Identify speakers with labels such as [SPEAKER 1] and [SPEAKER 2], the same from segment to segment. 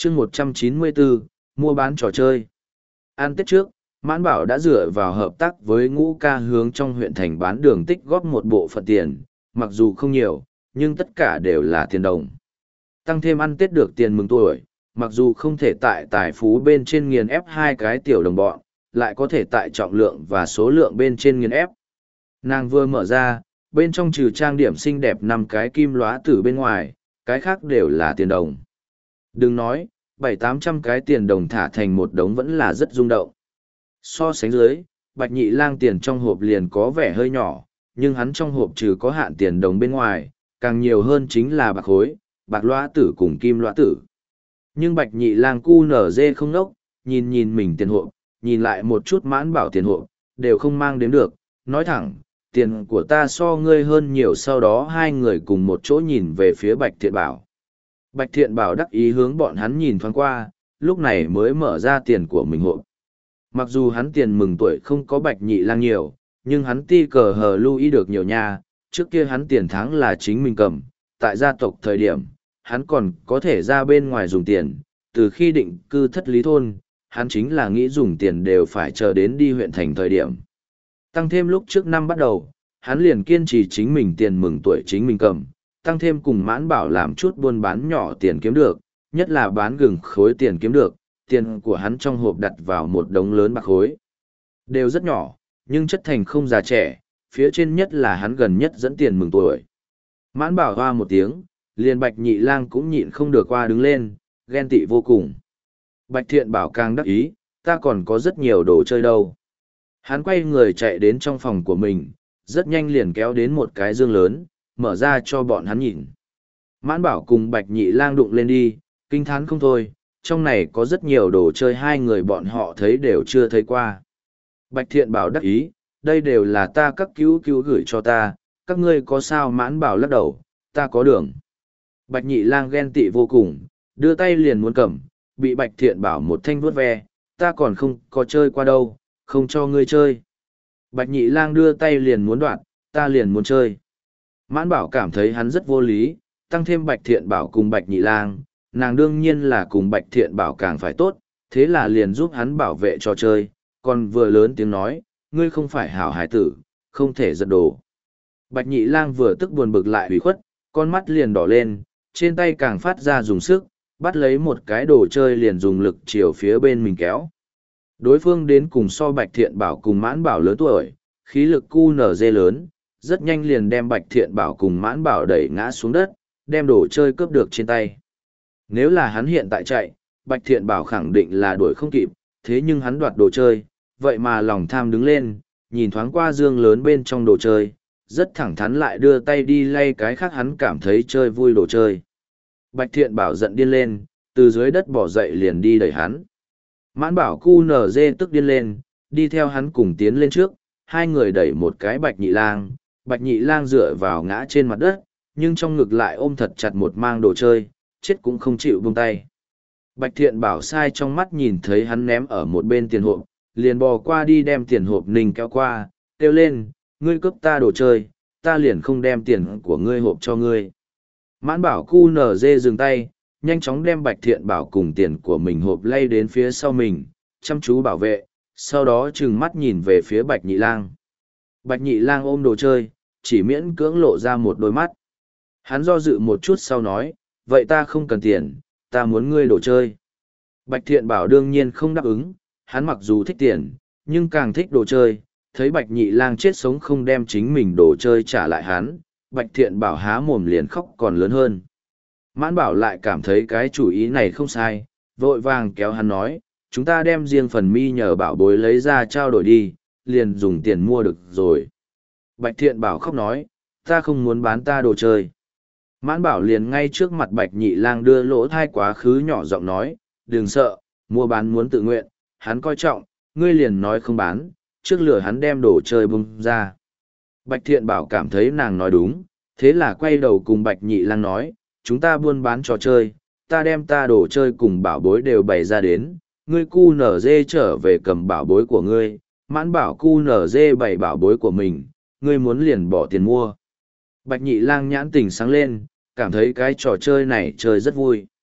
[SPEAKER 1] chương 194, mua bán trò chơi. Ăn Tết trước, Mãn Bảo đã dựa vào hợp tác với Ngũ Ca hướng trong huyện thành bán đường tích góp một bộ phận tiền, mặc dù không nhiều, nhưng tất cả đều là tiền đồng. Tăng thêm ăn Tết được tiền mừng tuổi, mặc dù không thể tại tài phú bên trên nghiền ép hai cái tiểu đồng bọn, lại có thể tại trọng lượng và số lượng bên trên nghiền ép. Nàng vừa mở ra, bên trong trừ trang điểm xinh đẹp 5 cái kim lóa tử bên ngoài, cái khác đều là tiền đồng. Đừng nói, 700-800 cái tiền đồng thả thành một đống vẫn là rất rung động. So sánh dưới, Bạch Nhị Lang tiền trong hộp liền có vẻ hơi nhỏ, nhưng hắn trong hộp trừ có hạn tiền đồng bên ngoài, càng nhiều hơn chính là bạc khối, bạc lóa tử cùng kim lóa tử. Nhưng Bạch Nhị Lang cu nở dê không nốc, nhìn mình tiền hộp, nhìn lại một chút Mãn Bảo tiền hộp, đều không mang đến được, nói thẳng, tiền của ta so ngươi hơn nhiều. Sau đó hai người cùng một chỗ nhìn về phía Bạch Thiện Bảo. Bạch Thiện Bảo đắc ý hướng bọn hắn nhìn thoáng qua, lúc này mới mở ra tiền của mình hộp. Mặc dù hắn tiền mừng tuổi không có Bạch Nhị Lang nhiều, nhưng hắn ti cờ hờ lưu ý được nhiều nha, trước kia hắn tiền tháng là chính mình cầm, tại gia tộc thời điểm, hắn còn có thể ra bên ngoài dùng tiền, từ khi định cư Thất Lý Thôn, hắn chính là nghĩ dùng tiền đều phải chờ đến đi huyện thành thời điểm. Tăng thêm lúc trước năm bắt đầu, hắn liền kiên trì chính mình tiền mừng tuổi chính mình cầm, tăng thêm cùng Mãn Bảo làm chút buôn bán nhỏ tiền kiếm được, nhất là bán gừng khối tiền kiếm được, tiền của hắn trong hộp đặt vào một đống lớn bạc khối. Đều rất nhỏ, nhưng chất thành không già trẻ, phía trên nhất là hắn gần nhất dẫn tiền mừng tuổi. Mãn Bảo hoa một tiếng, liền Bạch Nhị Lang cũng nhịn không được qua đứng lên, ghen tị vô cùng. Bạch Thiện Bảo càng đắc ý, ta còn có rất nhiều đồ chơi đâu. Hắn quay người chạy đến trong phòng của mình, rất nhanh liền kéo đến một cái dương lớn, mở ra cho bọn hắn nhìn. Mãn Bảo cùng Bạch Nhị Lang đụng lên đi, kinh thán không thôi, trong này có rất nhiều đồ chơi hai người bọn họ thấy đều chưa thấy qua. Bạch Thiện Bảo đắc ý, đây đều là ta các cứu gửi cho ta, các ngươi có sao? Mãn Bảo lắc đầu, ta có đường. Bạch Nhị Lang ghen tị vô cùng, đưa tay liền muốn cầm, bị Bạch Thiện Bảo một thanh vuốt ve, ta còn không có chơi qua đâu, không cho ngươi chơi. Bạch Nhị Lang đưa tay liền muốn đoạt, ta liền muốn chơi. Mãn Bảo cảm thấy hắn rất vô lý, tăng thêm Bạch Thiện Bảo cùng Bạch Nhị Lang, nàng đương nhiên là cùng Bạch Thiện Bảo càng phải tốt, thế là liền giúp hắn bảo vệ trò chơi, còn vừa lớn tiếng nói, ngươi không phải hảo hải tử, không thể giật đồ. Bạch Nhị Lang vừa tức buồn bực lại hủy khuất, con mắt liền đỏ lên, trên tay càng phát ra dùng sức, bắt lấy một cái đồ chơi liền dùng lực chiều phía bên mình kéo. Đối phương đến cùng so Bạch Thiện Bảo cùng Mãn Bảo lớn tuổi, khí lực cu nở dê lớn, rất nhanh liền đem Bạch Thiện Bảo cùng Mãn Bảo đẩy ngã xuống đất, đem đồ chơi cướp được trên tay. Nếu là hắn hiện tại chạy, Bạch Thiện Bảo khẳng định là đuổi không kịp, thế nhưng hắn đoạt đồ chơi, vậy mà lòng tham đứng lên, nhìn thoáng qua dương lớn bên trong đồ chơi, rất thẳng thắn lại đưa tay đi lay cái khác hắn cảm thấy chơi vui đồ chơi. Bạch Thiện Bảo giận điên lên, từ dưới đất bỏ dậy liền đi đẩy hắn. Mãn Bảo cu nở dê tức điên lên, đi theo hắn cùng tiến lên trước, hai người đẩy một cái Bạch Nhị Lang. Bạch Nhị Lang dựa vào ngã trên mặt đất, nhưng trong ngực lại ôm thật chặt một mang đồ chơi, chết cũng không chịu buông tay. Bạch Thiện Bảo sai trong mắt nhìn thấy hắn ném ở một bên tiền hộp, liền bò qua đi đem tiền hộp ninh kéo qua, kêu lên, ngươi cướp ta đồ chơi, ta liền không đem tiền của ngươi hộp cho ngươi. Mãn Bảo cu nở dê dừng tay, nhanh chóng đem Bạch Thiện Bảo cùng tiền của mình hộp lay đến phía sau mình, chăm chú bảo vệ, sau đó trừng mắt nhìn về phía Bạch Nhị Lang. Bạch Nhị Lang ôm đồ chơi, chỉ miễn cưỡng lộ ra một đôi mắt. Hắn do dự một chút sau nói, vậy ta không cần tiền, ta muốn ngươi đồ chơi. Bạch Thiện Bảo đương nhiên không đáp ứng, hắn mặc dù thích tiền, nhưng càng thích đồ chơi, thấy Bạch Nhị Lang chết sống không đem chính mình đồ chơi trả lại hắn, Bạch Thiện Bảo há mồm liền khóc còn lớn hơn. Mãn Bảo lại cảm thấy cái chủ ý này không sai, vội vàng kéo hắn nói, chúng ta đem riêng phần mi nhờ Bảo bối lấy ra trao đổi đi, liền dùng tiền mua được rồi. Bạch Thiện Bảo khóc nói, ta không muốn bán ta đồ chơi. Mãn Bảo liền ngay trước mặt Bạch Nhị Lang đưa lỗ thai quá khứ nhỏ giọng nói, đừng sợ, mua bán muốn tự nguyện, hắn coi trọng, ngươi liền nói không bán, trước lửa hắn đem đồ chơi bung ra. Bạch Thiện Bảo cảm thấy nàng nói đúng, thế là quay đầu cùng Bạch Nhị Lang nói, chúng ta buôn bán trò chơi, ta đem ta đồ chơi cùng bảo bối đều bày ra đến, ngươi cu nở dê trở về cầm bảo bối của ngươi, Mãn Bảo cu nở dê bày bảo bối của mình, ngươi muốn liền bỏ tiền mua. Bạch Nhị Lang nhãn tỉnh sáng lên, cảm thấy cái trò chơi này chơi rất vui.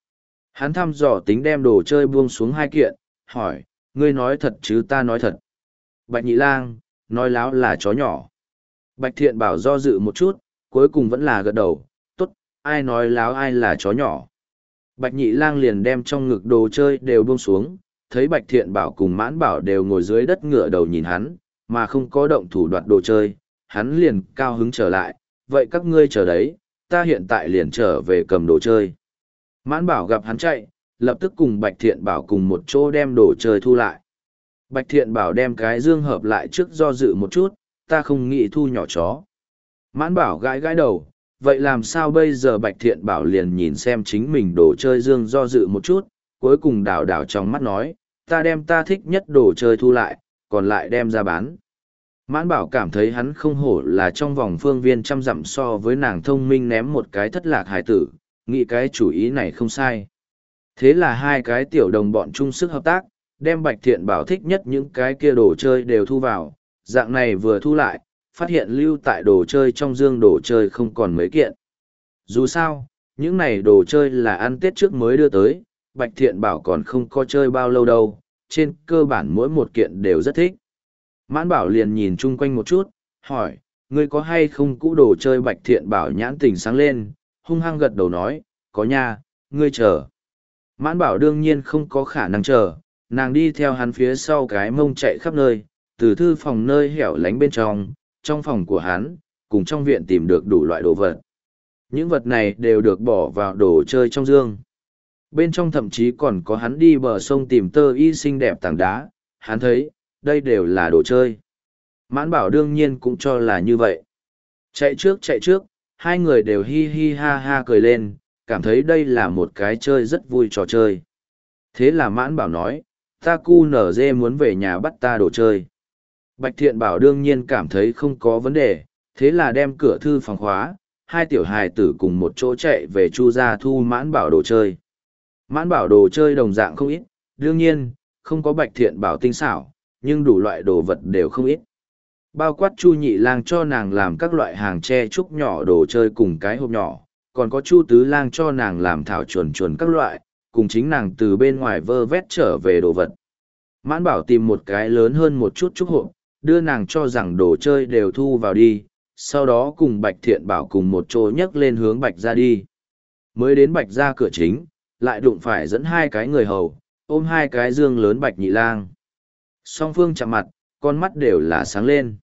[SPEAKER 1] Hắn thăm dò tính đem đồ chơi buông xuống hai kiện, hỏi, ngươi nói thật chứ ta nói thật. Bạch Nhị Lang, nói láo là chó nhỏ. Bạch Thiện Bảo do dự một chút, cuối cùng vẫn là gật đầu, tốt, ai nói láo ai là chó nhỏ. Bạch Nhị Lang liền đem trong ngực đồ chơi đều buông xuống, thấy Bạch Thiện Bảo cùng Mãn Bảo đều ngồi dưới đất ngửa đầu nhìn hắn, mà không có động thủ đoạt đồ chơi, hắn liền cao hứng trở lại, vậy các ngươi chờ đấy, ta hiện tại liền trở về cầm đồ chơi. Mãn Bảo gặp hắn chạy, lập tức cùng Bạch Thiện Bảo cùng một chỗ đem đồ chơi thu lại. Bạch Thiện Bảo đem cái dương hợp lại trước do dự một chút, ta không nghĩ thu nhỏ chó. Mãn Bảo gãi gãi đầu, vậy làm sao bây giờ Bạch Thiện Bảo liền nhìn xem chính mình đồ chơi dương do dự một chút, cuối cùng đảo đảo trong mắt nói, ta đem ta thích nhất đồ chơi thu lại, còn lại đem ra bán. Mãn Bảo cảm thấy hắn không hổ là trong vòng phương viên trăm dặm so với nàng thông minh ném một cái thất lạc hài tử, nghĩ cái chủ ý này không sai. Thế là hai cái tiểu đồng bọn chung sức hợp tác, đem Bạch Thiện Bảo thích nhất những cái kia đồ chơi đều thu vào, dạng này vừa thu lại, phát hiện lưu tại đồ chơi trong dương đồ chơi không còn mấy kiện. Dù sao, những này đồ chơi là ăn Tết trước mới đưa tới, Bạch Thiện Bảo còn không có chơi bao lâu đâu, trên cơ bản mỗi một kiện đều rất thích. Mãn Bảo liền nhìn chung quanh một chút, hỏi, ngươi có hay không cũ đồ chơi? Bạch Thiện Bảo nhãn tình sáng lên, hung hăng gật đầu nói, có nha, ngươi chờ. Mãn Bảo đương nhiên không có khả năng chờ, nàng đi theo hắn phía sau cái mông chạy khắp nơi, từ thư phòng nơi hẻo lánh bên trong phòng của hắn, cùng trong viện tìm được đủ loại đồ vật. Những vật này đều được bỏ vào đồ chơi trong dương. Bên trong thậm chí còn có hắn đi bờ sông tìm tơ y xinh đẹp tảng đá, hắn thấy, đây đều là đồ chơi. Mãn Bảo đương nhiên cũng cho là như vậy. Chạy trước, hai người đều hi hi ha ha cười lên, cảm thấy đây là một cái chơi rất vui trò chơi. Thế là Mãn Bảo nói, ta cu nở dê muốn về nhà bắt ta đồ chơi. Bạch Thiện Bảo đương nhiên cảm thấy không có vấn đề, thế là đem cửa thư phòng khóa, hai tiểu hài tử cùng một chỗ chạy về Chu gia thu Mãn Bảo đồ chơi. Mãn Bảo đồ chơi đồng dạng không ít, đương nhiên, không có Bạch Thiện Bảo tinh xảo, nhưng đủ loại đồ vật đều không ít. Bao quát Chu Nhị Lang cho nàng làm các loại hàng tre trúc nhỏ đồ chơi cùng cái hộp nhỏ, còn có Chu Tứ Lang cho nàng làm thảo chuồn chuồn các loại, cùng chính nàng từ bên ngoài vơ vét trở về đồ vật. Mãn Bảo tìm một cái lớn hơn một chút trúc hộp, đưa nàng cho rằng đồ chơi đều thu vào đi, sau đó cùng Bạch Thiện Bảo cùng một chỗ nhấc lên hướng Bạch ra đi. Mới đến Bạch ra cửa chính, lại đụng phải dẫn hai cái người hầu, ôm hai cái dương lớn Bạch Nhị Lang. Song phương chạm mặt, con mắt đều là sáng lên.